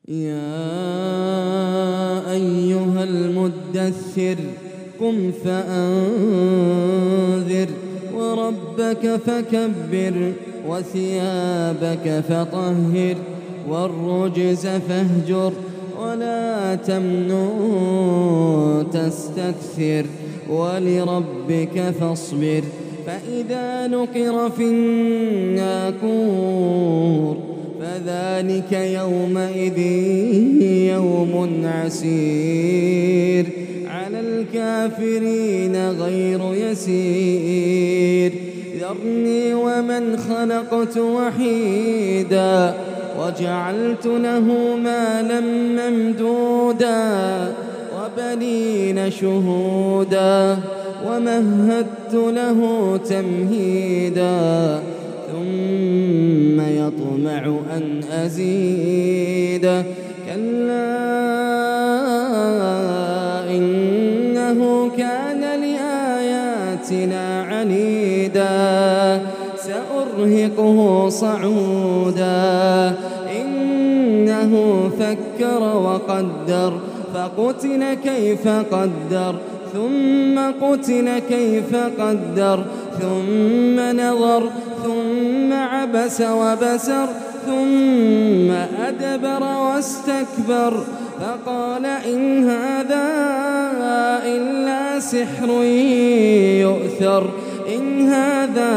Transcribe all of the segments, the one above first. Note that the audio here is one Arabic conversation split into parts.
يا أيها المدثر قم فأنذر وربك فكبر وثيابك فطهر والرجز فاهجر ولا تمنن تستكثر ولربك فاصبر فإذا نقر في الناقور فذلك يومئذ يوم عسير على الكافرين غير يسير ذرني ومن خلقت وحيدا وجعلت له مالا ممدودا وبنين شهودا ومهدت له تمهيدا ثم يطمع أن أزيد كلا إنه كان لآياتنا عنيدا سأرهقه صعودا إنه فكر وقدر فقتل كيف قدر ثم قتل كيف قدر ثم نظر ثم عبس وبسر ثم أدبر واستكبر فقال إن هذا إلا سحر يؤثر إن هذا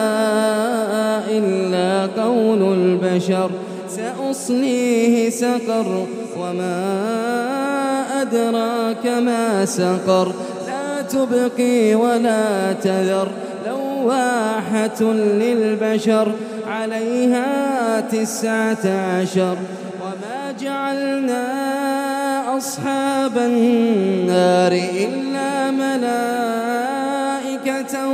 إلا قول البشر سأصليه سقر وما أدراك ما سقر لا تبقي ولا تذر لواحة للبشر عليها 19 وما جعلنا أصحاب النار إلا ملائكة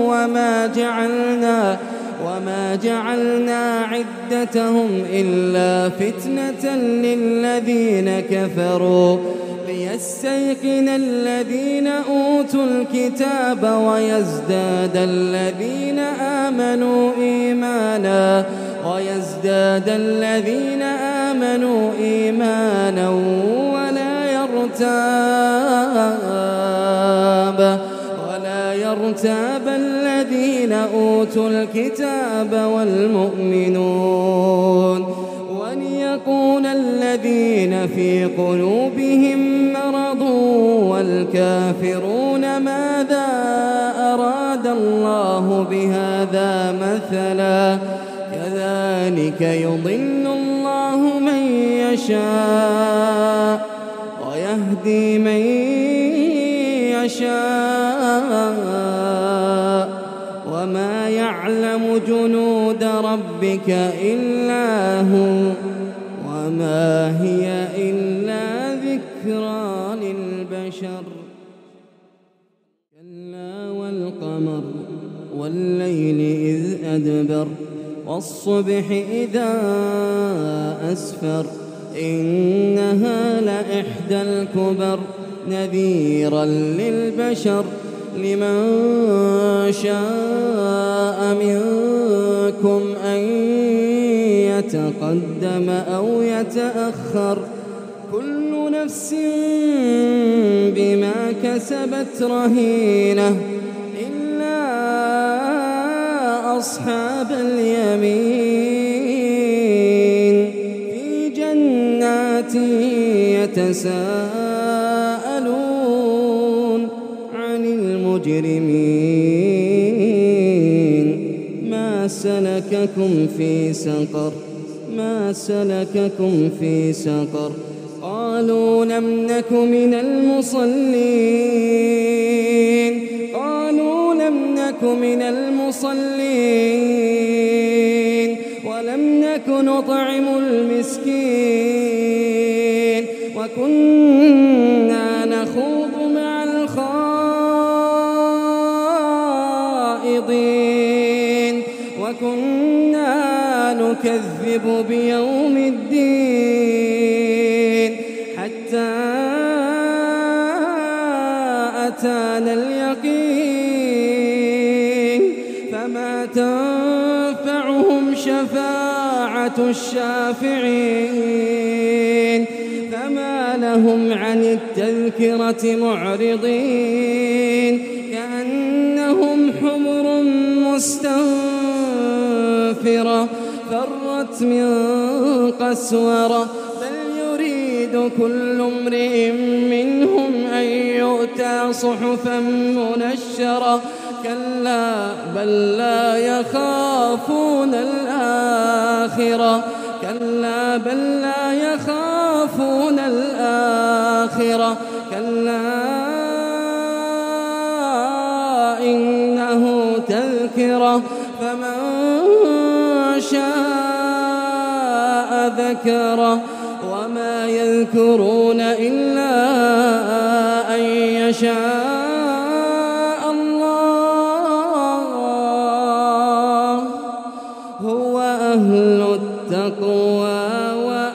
وما جعلنا عدتهم إلا فتنة للذين كفروا ليستيقن الذين أوتوا الكتاب ويزداد الذين آمنوا إيمانا ولا يرتاب الذين أوتوا الكتاب والمؤمنون وليقول الذين في قلوبهم مرض والكافرون ماذا أراد الله بهذا مثلا كذلك يضل الله من يشاء ويهدي من يشاء وما يعلم جنود ربك إلا هو وما هي إلا ذكرى للبشر كلا والقمر والليل إذ أدبر والصبح إذا أسفر إنها لإحدى الكبر نذيرا للبشر لمن شاء منكم أن يتقدم أو يتأخر كل نفس بما كسبت رهينة إلا أصحاب اليمين في جنات يتساءلون عن المجرمين ما سلككم في سقر ما سلككم في سقر قالوا لم نك من المصلين ولم نك نطعم المسكين وكنا نخوض مع الخائضين وكنا نكذب بيوم الدين حتى أتانا اليقين فما تنفعهم شفاعة شفاعة الشافعين فما لهم عن التذكرة معرضين كأنهم حمر مستنفرة فرت من قسورة بل يريد كل امرئ منهم أن يؤتى صحفا منشرة كلا بل لا يخافون الآخرة كلا بل لا يخافون الآخرة كلا إنه تذكرة فمن شاء ذكره وما يذكرون إلا أن يشاء الله هو أهل التقوى